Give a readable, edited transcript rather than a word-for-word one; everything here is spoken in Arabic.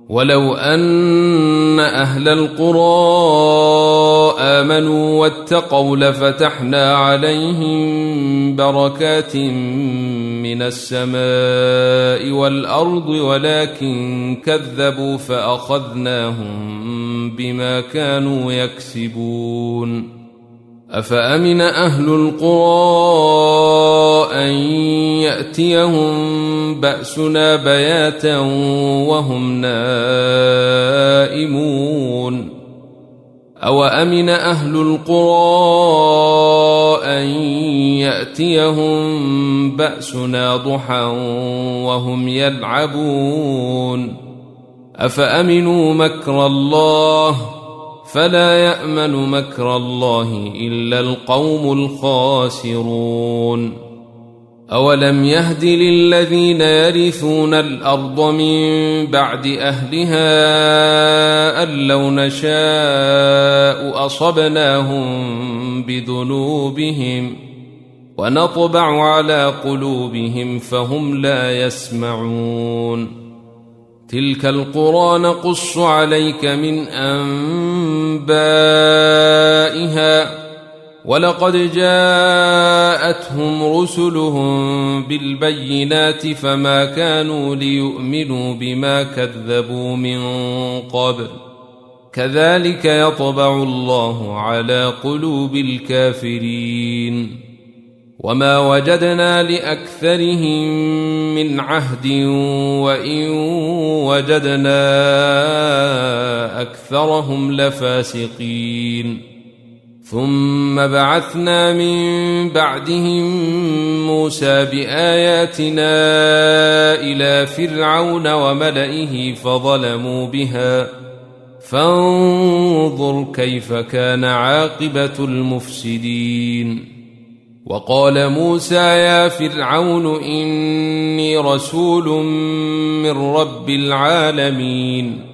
ولو أن أهل القرى آمنوا واتقوا لفتحنا عليهم بركات من السماء والأرض ولكن كذبوا فأخذناهم بما كانوا يكسبون. أفأمن أهل القرى أن يأتيهم بأسنا بياتا وهم نائمون أو أمن أهل القرى أن يأتيهم بأسنا ضحى وهم يلعبون أفأمنوا مكر الله فلا يأمن مكر الله إلا القوم الخاسرون. أولم يهد للذين يرثون الأرض من بعد أهلها أن لو نشاء أصبناهم بذنوبهم ونطبع على قلوبهم فهم لا يسمعون. تلك القرى نقص عليك من أنبائها ولقد جاءتهم رسلهم بالبينات فما كانوا ليؤمنوا بما كذبوا من قبل كذلك يطبع الله على قلوب الكافرين. وما وجدنا لأكثرهم من عهد وإن وجدنا أكثرهم لفاسقين. ثم بعثنا من بعدهم موسى بآياتنا إلى فرعون وملئه فظلموا بها فانظر كيف كان عاقبة المفسدين. وقال موسى يا فرعون إني رسول من رب العالمين